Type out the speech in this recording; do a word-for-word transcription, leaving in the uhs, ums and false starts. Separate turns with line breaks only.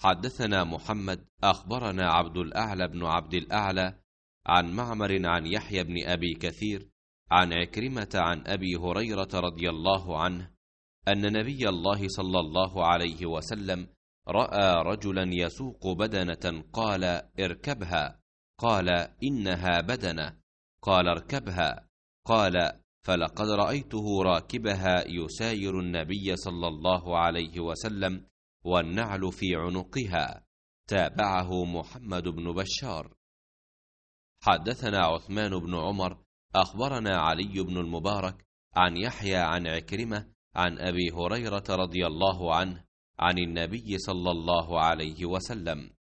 حدثنا محمد أخبرنا عبد الأعلى بن عبد الأعلى عن معمر عن يحيى بن أبي كثير عن عكرمة عن أبي هريرة رضي الله عنه أن نبي الله صلى الله عليه وسلم رأى رجلا يسوق بدنة قال: اركبها. قال: إنها بدنة. قال: اركبها. قال: فلقد رأيته راكبها يساير النبي صلى الله عليه وسلم والنعل في عنقها. تابعه محمد بن بشار. حدثنا عثمان بن عمر أخبرنا علي بن المبارك عن يحيى عن عكرمة عن أبي هريرة رضي الله عنه عن النبي صلى الله عليه وسلم